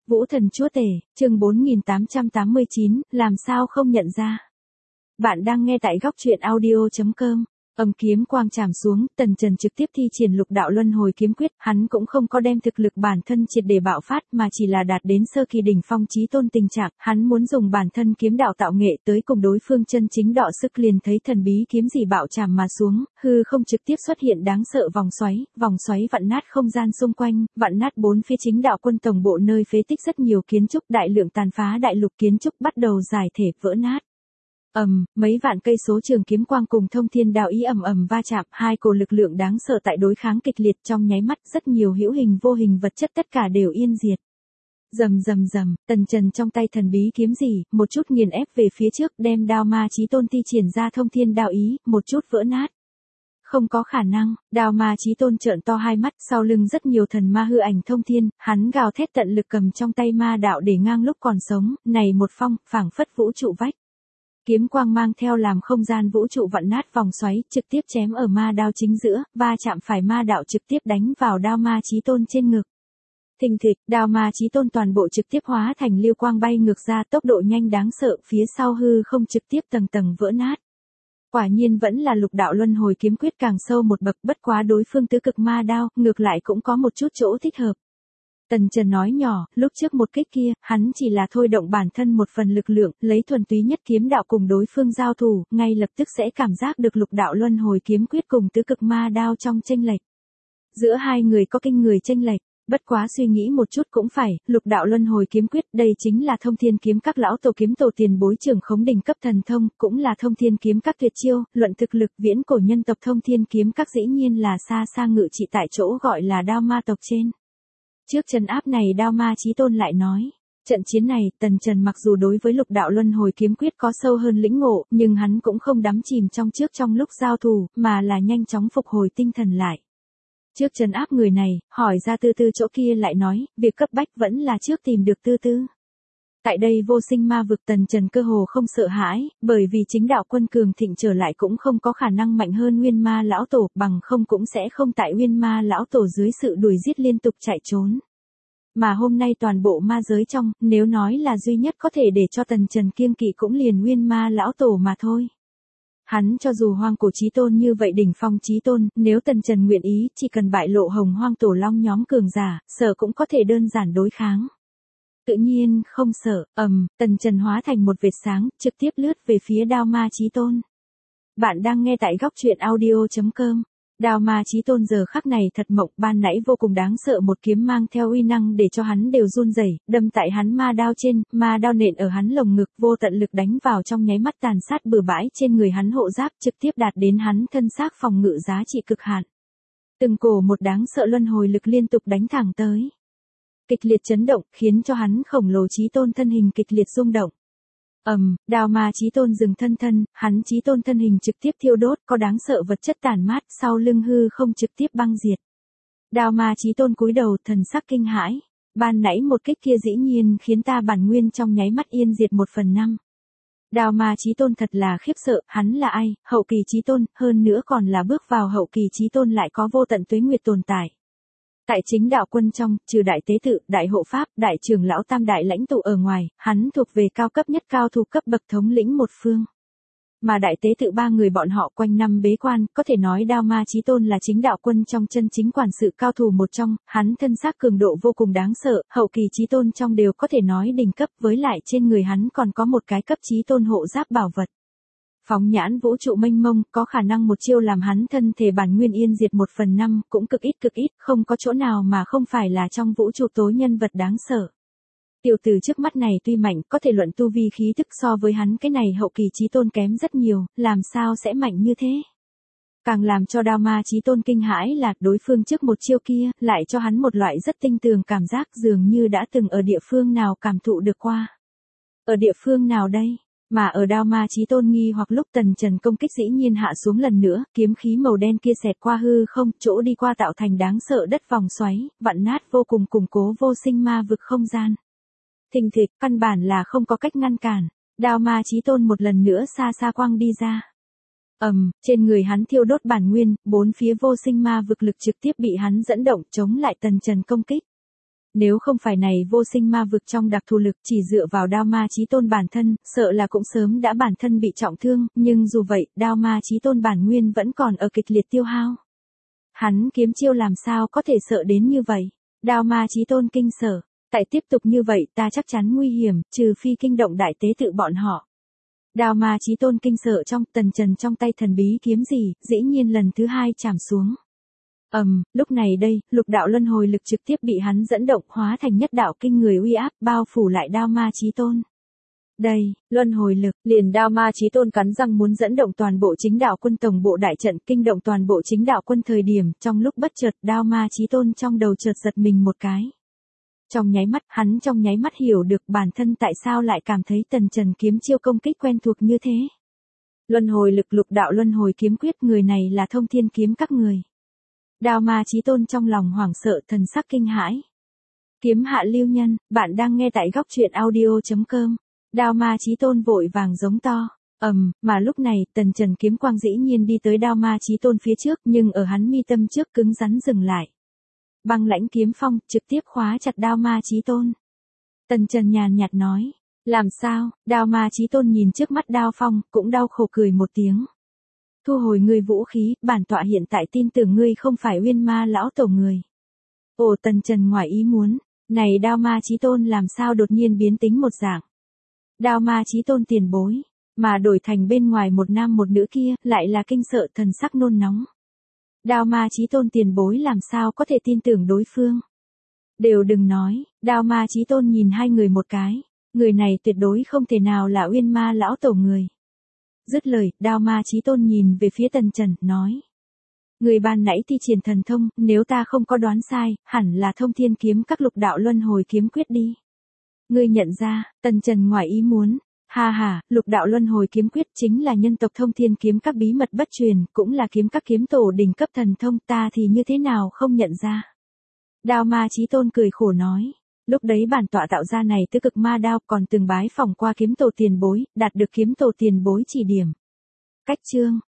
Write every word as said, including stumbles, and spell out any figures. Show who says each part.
Speaker 1: Vũ Thần Chúa Tể, chương bốn nghìn tám trăm tám mươi chín, làm sao không nhận ra. Bạn đang nghe tại góc truyện audio chấm com. Âm kiếm quang chạm xuống, Tần Trần trực tiếp thi triển lục đạo luân hồi kiếm quyết, hắn cũng không có đem thực lực bản thân triệt để bạo phát mà chỉ là đạt đến sơ kỳ đỉnh phong chí tôn tình trạng, hắn muốn dùng bản thân kiếm đạo tạo nghệ tới cùng đối phương chân chính đọ sức, liền thấy thần bí kiếm gì bạo chạm mà xuống, hư không trực tiếp xuất hiện đáng sợ vòng xoáy, vòng xoáy vặn nát không gian xung quanh, vặn nát bốn phía chính đạo quân tổng bộ nơi phế tích rất nhiều kiến trúc, đại lượng tàn phá đại lục kiến trúc bắt đầu giải thể vỡ nát. Ầm, um, mấy vạn cây số trường kiếm quang cùng thông thiên đạo ý ầm ầm va chạm, hai cổ lực lượng đáng sợ tại đối kháng kịch liệt, trong nháy mắt rất nhiều hữu hình vô hình vật chất tất cả đều yên diệt. Rầm rầm rầm, Tần Trần trong tay thần bí kiếm gì, một chút nghiền ép về phía trước, đem đao ma chí tôn thi triển ra thông thiên đạo ý, một chút vỡ nát. Không có khả năng, đao ma chí tôn trợn to hai mắt, sau lưng rất nhiều thần ma hư ảnh thông thiên, hắn gào thét tận lực cầm trong tay ma đạo để ngang lúc còn sống, này một phong, phảng phất vũ trụ vách. Kiếm quang mang theo làm không gian vũ trụ vặn nát vòng xoáy, trực tiếp chém ở ma đao chính giữa, va chạm phải ma đạo trực tiếp đánh vào đao ma chí tôn trên ngực. Thình thịch, đao ma chí tôn toàn bộ trực tiếp hóa thành lưu quang bay ngược ra, tốc độ nhanh đáng sợ, phía sau hư không trực tiếp tầng tầng vỡ nát. Quả nhiên vẫn là lục đạo luân hồi kiếm quyết càng sâu một bậc, bất quá đối phương tứ cực ma đao, ngược lại cũng có một chút chỗ thích hợp. Tần Trần nói nhỏ, lúc trước một kích kia, hắn chỉ là thôi động bản thân một phần lực lượng, lấy thuần túy nhất kiếm đạo cùng đối phương giao thủ, ngay lập tức sẽ cảm giác được lục đạo luân hồi kiếm quyết cùng tứ cực ma đao trong chênh lệch. Giữa hai người có kinh người chênh lệch, bất quá suy nghĩ một chút cũng phải, lục đạo luân hồi kiếm quyết, đây chính là thông thiên kiếm các lão tổ kiếm tổ tiền bối trưởng khống đỉnh cấp thần thông, cũng là thông thiên kiếm các tuyệt chiêu, luận thực lực viễn cổ nhân tộc thông thiên kiếm các dĩ nhiên là xa xa ngự trị tại chỗ gọi là đao ma tộc trên. Trước trấn áp này đao ma chí tôn lại nói, trận chiến này, Tần Trần mặc dù đối với lục đạo luân hồi kiếm quyết có sâu hơn lĩnh ngộ, nhưng hắn cũng không đắm chìm trong trước trong lúc giao thủ, mà là nhanh chóng phục hồi tinh thần lại. Trước trấn áp người này, hỏi ra Tư Tư chỗ kia lại nói, việc cấp bách vẫn là trước tìm được Tư Tư. Tại đây vô sinh ma vực, Tần Trần cơ hồ không sợ hãi, bởi vì chính đạo quân cường thịnh trở lại cũng không có khả năng mạnh hơn Nguyên Ma lão tổ, bằng không cũng sẽ không tại Nguyên Ma lão tổ dưới sự đuổi giết liên tục chạy trốn. Mà hôm nay toàn bộ ma giới trong, nếu nói là duy nhất có thể để cho Tần Trần kiêng kỵ cũng liền Nguyên Ma lão tổ mà thôi. Hắn cho dù hoang cổ chí tôn như vậy đỉnh phong chí tôn, nếu Tần Trần nguyện ý, chỉ cần bại lộ hồng hoang tổ long nhóm cường giả, sợ cũng có thể đơn giản đối kháng. Tự nhiên không sợ, ầm, um, Tần Trần hóa thành một vệt sáng, trực tiếp lướt về phía đao ma chí tôn. Bạn đang nghe tại góc truyện audio chấm com. Đao ma chí tôn giờ khắc này thật mộng, ban nãy vô cùng đáng sợ một kiếm mang theo uy năng để cho hắn đều run rẩy, đâm tại hắn ma đao trên, ma đao nện ở hắn lồng ngực, vô tận lực đánh vào trong nháy mắt tàn sát bừa bãi trên người hắn hộ giáp, trực tiếp đạt đến hắn thân xác phòng ngự giá trị cực hạn. Từng cổ một đáng sợ luân hồi lực liên tục đánh thẳng tới. Kịch liệt chấn động, khiến cho hắn khổng lồ chí tôn thân hình kịch liệt rung động. Ầm, um, đao ma chí tôn dừng thân thân, hắn chí tôn thân hình trực tiếp thiêu đốt, có đáng sợ vật chất tàn mát, sau lưng hư không trực tiếp băng diệt. Đao ma chí tôn cúi đầu, thần sắc kinh hãi. Ban nãy một kích kia dĩ nhiên khiến ta bản nguyên trong nháy mắt yên diệt một phần năm. Đao ma chí tôn thật là khiếp sợ, hắn là ai, hậu kỳ chí tôn, hơn nữa còn là bước vào hậu kỳ chí tôn lại có vô tận tuế nguyệt tồn tại. Tại chính đạo quân trong, trừ đại tế tự, đại hộ pháp, đại trưởng lão tam đại lãnh tụ ở ngoài, hắn thuộc về cao cấp nhất cao thủ cấp bậc thống lĩnh một phương. Mà đại tế tự ba người bọn họ quanh năm bế quan, có thể nói đao ma chí tôn là chính đạo quân trong chân chính quản sự cao thủ một trong, hắn thân xác cường độ vô cùng đáng sợ, hậu kỳ chí tôn trong đều có thể nói đỉnh cấp, với lại trên người hắn còn có một cái cấp chí tôn hộ giáp bảo vật. Phóng nhãn vũ trụ mênh mông, có khả năng một chiêu làm hắn thân thể bản nguyên yên diệt một phần năm, cũng cực ít cực ít, không có chỗ nào mà không phải là trong vũ trụ tối nhân vật đáng sợ. Tiểu tử trước mắt này tuy mạnh, có thể luận tu vi khí tức so với hắn cái này hậu kỳ chí tôn kém rất nhiều, làm sao sẽ mạnh như thế? Càng làm cho đao ma chí tôn kinh hãi là đối phương trước một chiêu kia, lại cho hắn một loại rất tinh tường cảm giác dường như đã từng ở địa phương nào cảm thụ được qua. Ở địa phương nào đây? Mà ở đao ma chí tôn nghi hoặc lúc Tần Trần công kích dĩ nhiên hạ xuống lần nữa, kiếm khí màu đen kia xẹt qua hư không, chỗ đi qua tạo thành đáng sợ đất vòng xoáy, vặn nát vô cùng củng cố vô sinh ma vực không gian. Thình thịch, căn bản là không có cách ngăn cản, đao ma chí tôn một lần nữa xa xa quang đi ra. Ầm, um, trên người hắn thiêu đốt bản nguyên, bốn phía vô sinh ma vực lực trực tiếp bị hắn dẫn động chống lại Tần Trần công kích. Nếu không phải này vô sinh ma vực trong đặc thù lực chỉ dựa vào đao ma chí tôn bản thân, sợ là cũng sớm đã bản thân bị trọng thương, nhưng dù vậy, đao ma chí tôn bản nguyên vẫn còn ở kịch liệt tiêu hao. Hắn kiếm chiêu làm sao có thể sợ đến như vậy? Đao ma chí tôn kinh sợ, tại tiếp tục như vậy ta chắc chắn nguy hiểm, trừ phi kinh động đại tế tự bọn họ. Đao ma chí tôn kinh sợ trong Tần Trần trong tay thần bí kiếm gì, dĩ nhiên lần thứ hai chạm xuống. ầm, um, lúc này đây, lục đạo luân hồi lực trực tiếp bị hắn dẫn động hóa thành nhất đạo kinh người uy áp bao phủ lại đao ma chí tôn. Đây, luân hồi lực, liền đao ma chí tôn cắn răng muốn dẫn động toàn bộ chính đạo quân tổng bộ đại trận kinh động toàn bộ chính đạo quân thời điểm, trong lúc bất chợt đao ma chí tôn trong đầu chợt giật mình một cái. Trong nháy mắt, hắn trong nháy mắt hiểu được bản thân tại sao lại cảm thấy Tần Trần kiếm chiêu công kích quen thuộc như thế. Luân hồi lực lục đạo luân hồi kiếm quyết người này là thông thiên kiếm các người. Đao ma chí tôn trong lòng hoảng sợ thần sắc kinh hãi. Kiếm hạ lưu nhân, bạn đang nghe tại góc truyện audio chấm com. Đao ma chí tôn vội vàng giống to. ầm, um, mà lúc này Tần Trần kiếm quang dĩ nhiên đi tới đao ma chí tôn phía trước nhưng ở hắn mi tâm trước cứng rắn dừng lại. Băng lãnh kiếm phong trực tiếp khóa chặt đao ma chí tôn. Tần Trần nhàn nhạt nói. Làm sao? Đao ma chí tôn nhìn trước mắt đao phong cũng đau khổ cười một tiếng. Thu hồi ngươi vũ khí, bản tọa hiện tại tin tưởng ngươi không phải Uyên Ma lão tổ người. Ồ, Tần Trần ngoài ý muốn, này đao ma chí tôn làm sao đột nhiên biến tính một dạng. Đao ma chí tôn tiền bối, mà đổi thành bên ngoài một nam một nữ kia, lại là kinh sợ thần sắc nôn nóng. Đao ma chí tôn tiền bối làm sao có thể tin tưởng đối phương. Đều đừng nói, đao ma chí tôn nhìn hai người một cái, người này tuyệt đối không thể nào là Uyên Ma lão tổ người. Dứt lời, đao ma chí tôn nhìn về phía Tần Trần, nói. Người ban nãy thi triển thần thông, nếu ta không có đoán sai, hẳn là thông thiên kiếm các lục đạo luân hồi kiếm quyết đi. Ngươi nhận ra, Tần Trần ngoài ý muốn. Ha ha, lục đạo luân hồi kiếm quyết chính là nhân tộc thông thiên kiếm các bí mật bất truyền, cũng là kiếm các kiếm tổ đỉnh cấp thần thông, ta thì như thế nào không nhận ra. Đao ma chí tôn cười khổ nói. Lúc đấy bản tọa tạo ra này tứ cực ma đao còn từng bái phỏng qua kiếm tổ tiền bối, đạt được kiếm tổ tiền bối chỉ điểm. Cách chương,